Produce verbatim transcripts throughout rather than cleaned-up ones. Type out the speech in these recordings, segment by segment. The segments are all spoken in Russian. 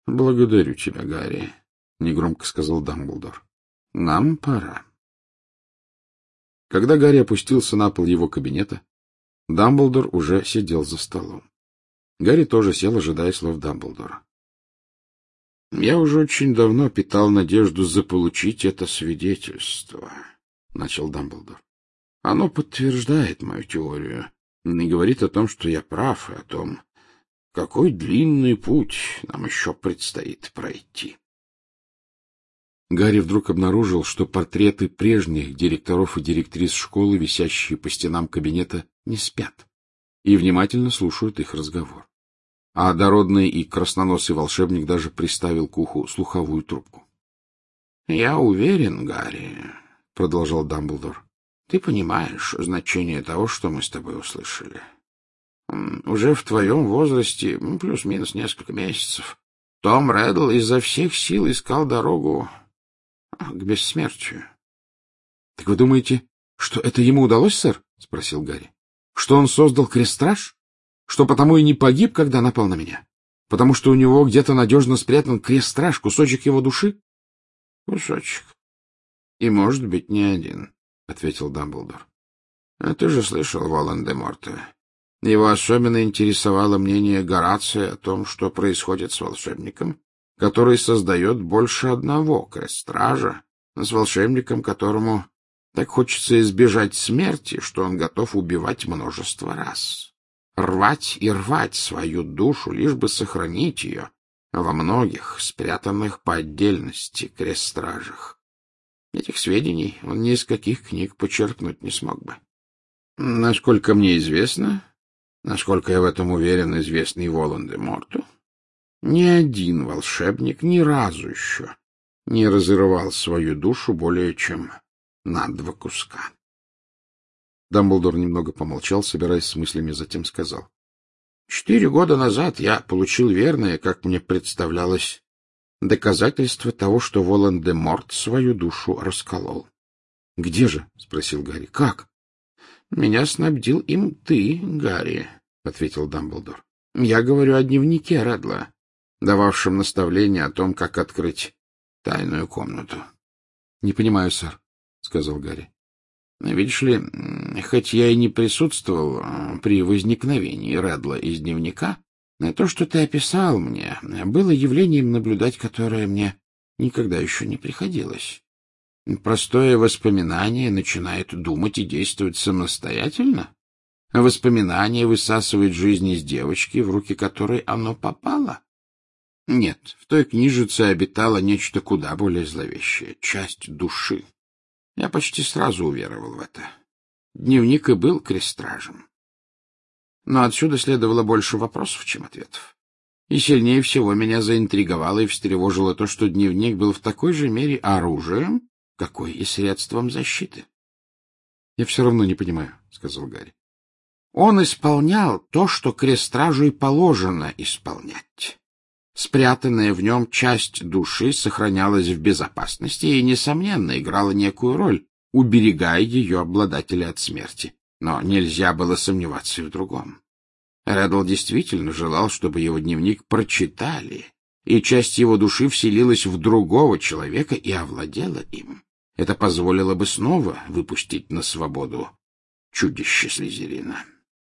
— Благодарю тебя, Гарри, — негромко сказал Дамблдор. — Нам пора. Когда Гарри опустился на пол его кабинета, Дамблдор уже сидел за столом. Гарри тоже сел, ожидая слов Дамблдора. — Я уже очень давно питал надежду заполучить это свидетельство, — начал Дамблдор. — Оно подтверждает мою теорию и говорит о том, что я прав, и о том, какой длинный путь нам еще предстоит пройти. Гарри вдруг обнаружил, что портреты прежних директоров и директрис школы, висящие по стенам кабинета, не спят и внимательно слушают их разговор. А дородный и красноносый волшебник даже приставил к уху слуховую трубку. — Я уверен, Гарри, — продолжал Дамблдор, — ты понимаешь значение того, что мы с тобой услышали. Уже в твоем возрасте, плюс-минус несколько месяцев, Том Реддл изо всех сил искал дорогу к бессмертию. — Так вы думаете, что это ему удалось, сэр? — спросил Гарри. — Что он создал крестраж? Что потому и не погиб, когда напал на меня? Потому что у него где-то надежно спрятан крестраж, кусочек его души? — Кусочек. И, может быть, не один, — ответил Дамблдор. — А ты же слышал Волан-де-Морта. Его особенно интересовало мнение Горация о том, что происходит с волшебником, который создает больше одного крестража, с волшебником, которому так хочется избежать смерти, что он готов убивать множество раз. Рвать и рвать свою душу, лишь бы сохранить ее во многих, спрятанных по отдельности крестражах. Этих сведений он ни из каких книг почерпнуть не смог бы. Насколько мне известно, насколько я в этом уверен, известный Волан-де-Морту, ни один волшебник ни разу еще не разрывал свою душу более чем на два куска. Дамблдор немного помолчал, собираясь с мыслями, затем сказал. — Четыре года назад я получил верное, как мне представлялось, доказательство того, что Волан-де-Морт свою душу расколол. — Где же? — спросил Гарри. — Как? — Меня снабдил им ты, Гарри, — ответил Дамблдор. — Я говорю о дневнике Реддла, дававшем наставление о том, как открыть тайную комнату. — Не понимаю, сэр, — сказал Гарри. — Видишь ли, хоть я и не присутствовал при возникновении Реддла из дневника, то, что ты описал мне, было явлением, наблюдать которое мне никогда еще не приходилось. Простое воспоминание начинает думать и действовать самостоятельно, а воспоминание высасывает жизнь из девочки, в руки которой оно попало. Нет, в той книжице обитало нечто куда более зловещее — часть души. Я почти сразу уверовал в это. Дневник и был крестражем. Но отсюда следовало больше вопросов, чем ответов. И сильнее всего меня заинтриговало и встревожило то, что дневник был в такой же мере оружием, какой и средством защиты. — Я все равно не понимаю, — сказал Гарри. — Он исполнял то, что крестражу и положено исполнять. Спрятанная в нем часть души сохранялась в безопасности и, несомненно, играла некую роль, уберегая ее обладателя от смерти. Но нельзя было сомневаться и в другом. Реддл действительно желал, чтобы его дневник прочитали, и часть его души вселилась в другого человека и овладела им. Это позволило бы снова выпустить на свободу чудище Слизерина.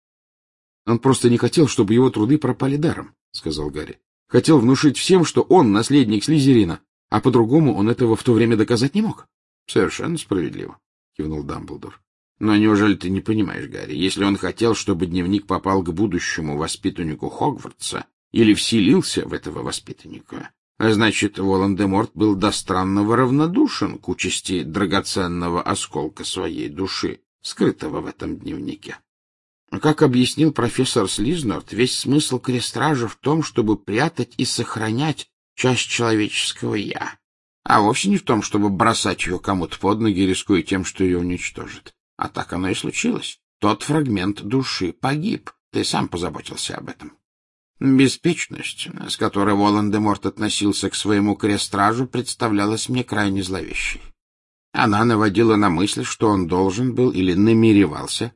— Он просто не хотел, чтобы его труды пропали даром, — сказал Гарри. — Хотел внушить всем, что он наследник Слизерина, а по-другому он этого в то время доказать не мог. — Совершенно справедливо, — кивнул Дамблдор. — Но неужели ты не понимаешь, Гарри, если он хотел, чтобы дневник попал к будущему воспитаннику Хогвартса или вселился в этого воспитанника, значит, Волан-де-Морт был до странного равнодушен к участи драгоценного осколка своей души, скрытого в этом дневнике. Как объяснил профессор Слизнорд, весь смысл крестража в том, чтобы прятать и сохранять часть человеческого «я», а вовсе не в том, чтобы бросать ее кому-то под ноги, рискуя тем, что ее уничтожит. А так оно и случилось. Тот фрагмент души погиб. Ты сам позаботился об этом. Беспечность, с которой Волан-де-Морт относился к своему крестражу, представлялась мне крайне зловещей. Она наводила на мысль, что он должен был или намеревался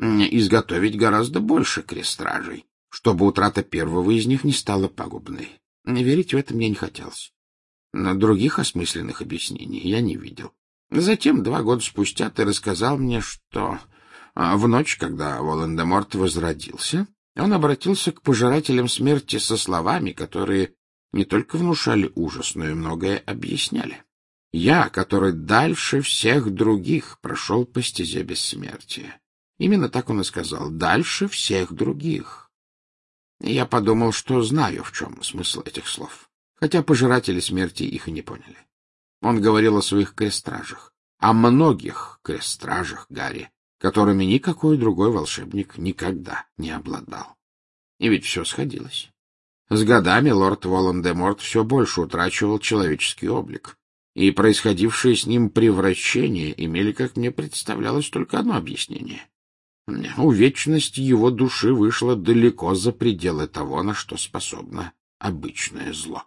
изготовить гораздо больше крестражей, чтобы утрата первого из них не стала пагубной. Верить в это мне не хотелось. Но других осмысленных объяснений я не видел. Затем, два года спустя, ты рассказал мне, что в ночь, когда Волан-де-Морт возродился, он обратился к пожирателям смерти со словами, которые не только внушали ужас, но и многое объясняли. Я, который дальше всех других прошел по стезе бессмертия. Именно так он и сказал. Дальше всех других. И я подумал, что знаю, в чем смысл этих слов, хотя пожиратели смерти их и не поняли. Он говорил о своих крестражах, о многих крестражах, Гарри, которыми никакой другой волшебник никогда не обладал. И ведь все сходилось. С годами лорд Волан-де-Морт все больше утрачивал человеческий облик, и происходившие с ним превращения имели, как мне представлялось, только одно объяснение. Увечность его души вышла далеко за пределы того, на что способно обычное зло.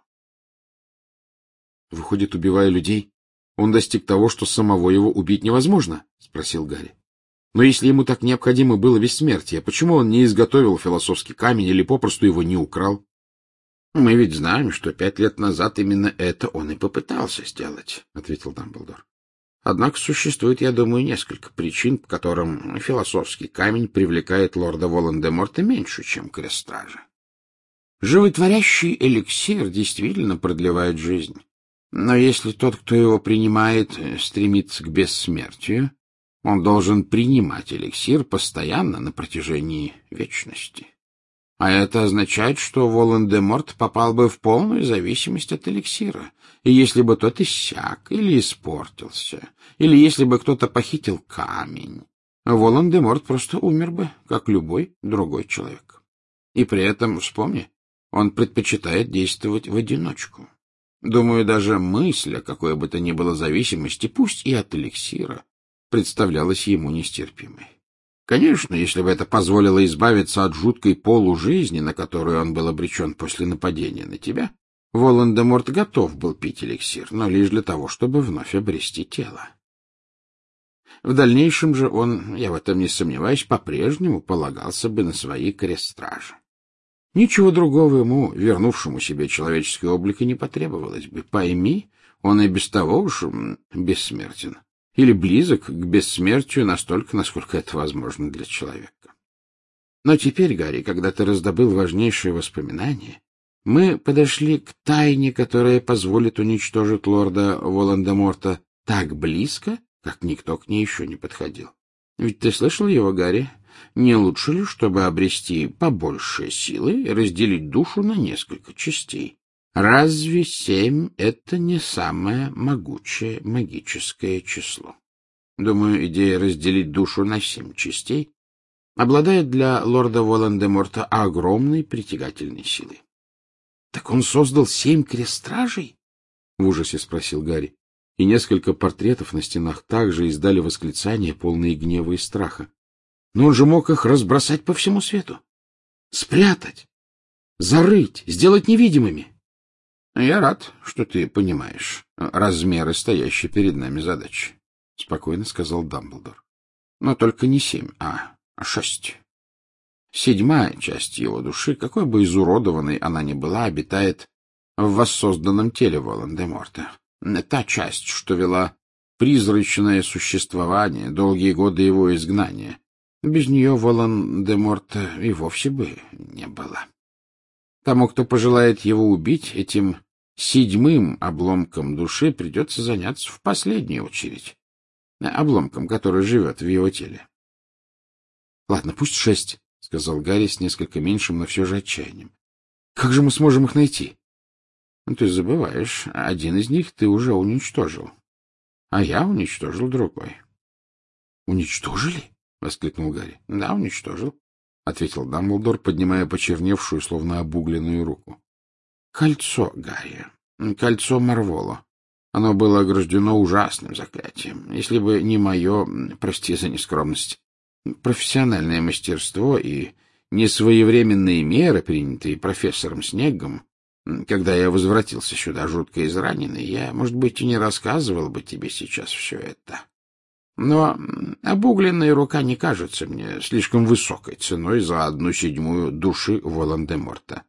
Выходит, убивая людей, он достиг того, что самого его убить невозможно? — спросил Гарри. — Но если ему так необходимо было бессмертие, почему он не изготовил философский камень или попросту его не украл? — Мы ведь знаем, что пять лет назад именно это он и попытался сделать, — ответил Дамблдор. — Однако существует, я думаю, несколько причин, по которым философский камень привлекает лорда Волан-де-Морта меньше, чем крестражи. Животворящий эликсир действительно продлевает жизнь. Но если тот, кто его принимает, стремится к бессмертию, он должен принимать эликсир постоянно на протяжении вечности. А это означает, что Волан-де-Морт попал бы в полную зависимость от эликсира. И если бы тот иссяк или испортился, или если бы кто-то похитил камень, Волан-де-Морт просто умер бы, как любой другой человек. И при этом, вспомни, он предпочитает действовать в одиночку. Думаю, даже мысль о какой бы то ни было зависимости, пусть и от эликсира, представлялась ему нестерпимой. Конечно, если бы это позволило избавиться от жуткой полужизни, на которую он был обречен после нападения на тебя, Волан-де-Морт готов был пить эликсир, но лишь для того, чтобы вновь обрести тело. В дальнейшем же он, я в этом не сомневаюсь, по-прежнему полагался бы на свои крестражи. Ничего другого ему, вернувшему себе человеческий облик, и не потребовалось бы. Пойми, он и без того уж бессмертен. Или близок к бессмертию настолько, насколько это возможно для человека. Но теперь, Гарри, когда ты раздобыл важнейшие воспоминания, мы подошли к тайне, которая позволит уничтожить лорда Волан-де-Морта так близко, как никто к ней еще не подходил. Ведь ты слышал его, Гарри? Не лучше ли, чтобы обрести побольше силы и разделить душу на несколько частей? Разве семь — это не самое могучее магическое число? Думаю, идея разделить душу на семь частей обладает для лорда Волан-де-Морта огромной притягательной силой. — Так он создал семь крестражей? — в ужасе спросил Гарри, и несколько портретов на стенах также издали восклицания, полные гнева и страха. Но он же мог их разбросать по всему свету, спрятать, зарыть, сделать невидимыми. — Я рад, что ты понимаешь размеры стоящей перед нами задачи, — спокойно сказал Дамблдор. — Но только не семь, а шесть. Седьмая часть его души, какой бы изуродованной она ни была, обитает в воссозданном теле Волан-де-Морта. Та часть, что вела призрачное существование долгие годы его изгнания. Без нее Волан-де-Морта и вовсе бы не было. Тому, кто пожелает его убить, этим седьмым обломком души придется заняться в последнюю очередь. Обломком, который живет в его теле. — Ладно, пусть шесть, — сказал Гарри с несколько меньшим, но все же отчаянием. — Как же мы сможем их найти? — Ты забываешь, один из них ты уже уничтожил, а я уничтожил другой. — Уничтожили? — воскликнул Гарри. — Да, уничтожил, — ответил Дамблдор, поднимая почерневшую, словно обугленную руку. — Кольцо, Гарри, кольцо Марволо. Оно было ограждено ужасным заклятием. Если бы не мое, прости за нескромность, профессиональное мастерство и несвоевременные меры, принятые профессором Снеггом, когда я возвратился сюда жутко израненный, я, может быть, и не рассказывал бы тебе сейчас все это. Но обугленная рука не кажется мне слишком высокой ценой за одну седьмую души Волан-де-Морта.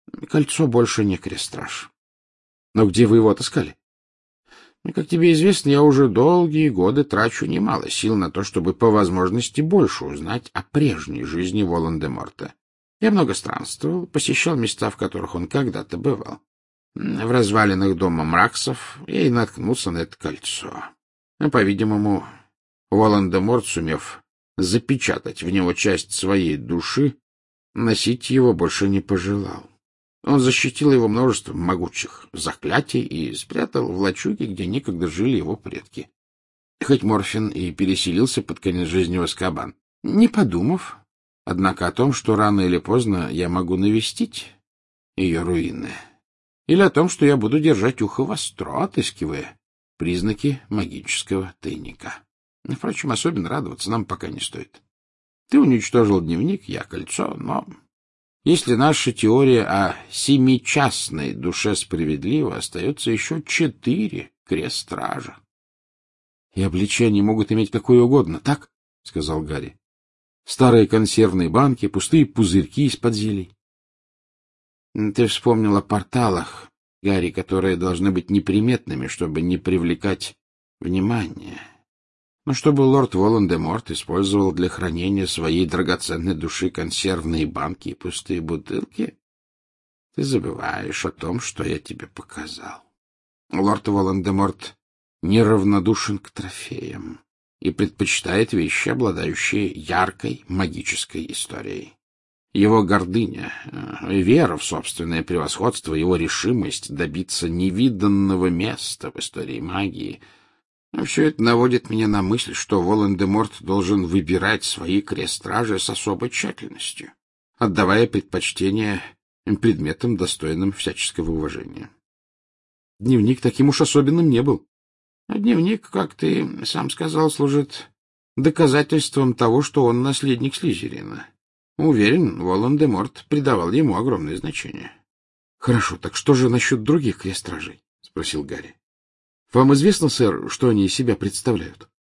Кольцо больше не крестраж. Но где вы его отыскали? Как тебе известно, я уже долгие годы трачу немало сил на то, чтобы по возможности больше узнать о прежней жизни Волан-де-Морта. Я много странствовал, посещал места, в которых он когда-то бывал. В развалинах дома Мраксов я и наткнулся на это кольцо. По-видимому, Волан-де-Морт, сумев запечатать в него часть своей души, носить его больше не пожелал. Он защитил его множеством могучих заклятий и спрятал в лачуге, где некогда жили его предки. Хоть Морфин и переселился под конец жизни в Азкабан, не подумав, однако, о том, что рано или поздно я могу навестить ее руины, или о том, что я буду держать ухо востро, отыскивая признаки магического тайника. Впрочем, особенно радоваться нам пока не стоит. Ты уничтожил дневник, я кольцо, но если наша теория о семичастной душе справедлива, остается еще четыре крест-стража. — И обличения могут иметь какое угодно, так? — сказал Гарри. — Старые консервные банки, пустые пузырьки из-под зелий. — Ты вспомнил о порталах, Гарри, которые должны быть неприметными, чтобы не привлекать внимания. Но чтобы лорд Волан-де-Морт использовал для хранения своей драгоценной души консервные банки и пустые бутылки, ты забываешь о том, что я тебе показал. Лорд Волан-де-Морт неравнодушен к трофеям и предпочитает вещи, обладающие яркой магической историей. Его гордыня, вера в собственное превосходство, его решимость добиться невиданного места в истории магии — все это наводит меня на мысль, что Волан-де-Морт должен выбирать свои крест-стражи с особой тщательностью, отдавая предпочтение предметам, достойным всяческого уважения. Дневник таким уж особенным не был. А дневник, как ты сам сказал, служит доказательством того, что он наследник Слизерина. Уверен, Волан-де-Морт придавал ему огромное значение. — Хорошо, так что же насчет других крест-стражей? — спросил Гарри. — Вам известно, сэр, что они из себя представляют?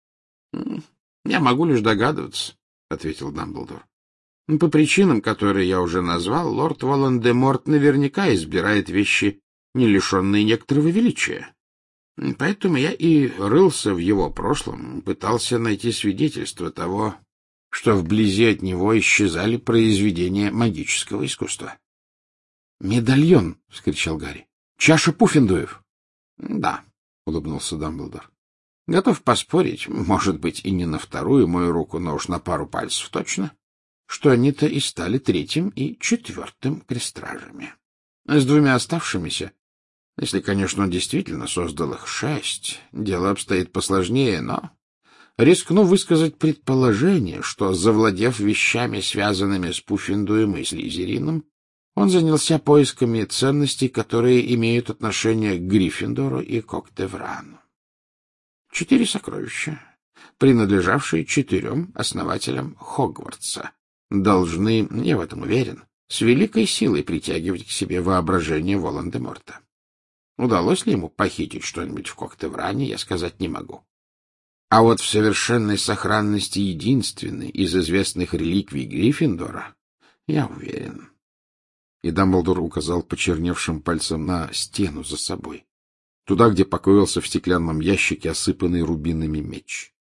— Я могу лишь догадываться, — ответил Дамблдор. — По причинам, которые я уже назвал, лорд Волан-де-Морт наверняка избирает вещи, не лишенные некоторого величия. Поэтому я и рылся в его прошлом, пытался найти свидетельство того, что вблизи от него исчезали произведения магического искусства. — Медальон! — вскричал Гарри. — Чаша Пуффендуев! — Да, — улыбнулся Дамблдор. — Готов поспорить, может быть, и не на вторую мою руку, но уж на пару пальцев точно, что они-то и стали третьим и четвертым крестражами. С двумя оставшимися, если, конечно, он действительно создал их шесть, дело обстоит посложнее, но рискну высказать предположение, что, завладев вещами, связанными с Пуффендуем и Слизерином, он занялся поисками ценностей, которые имеют отношение к Гриффиндору и Кок-де-Врану. Четыре сокровища, принадлежавшие четырем основателям Хогвартса, должны, я в этом уверен, с великой силой притягивать к себе воображение Волан-де-Морта. Удалось ли ему похитить что-нибудь в Кок-де-Вране, я сказать не могу. А вот в совершенной сохранности единственной из известных реликвий Гриффиндора я уверен. И Дамблдор указал почерневшим пальцем на стену за собой, туда, где покоился в стеклянном ящике осыпанный рубинами меч.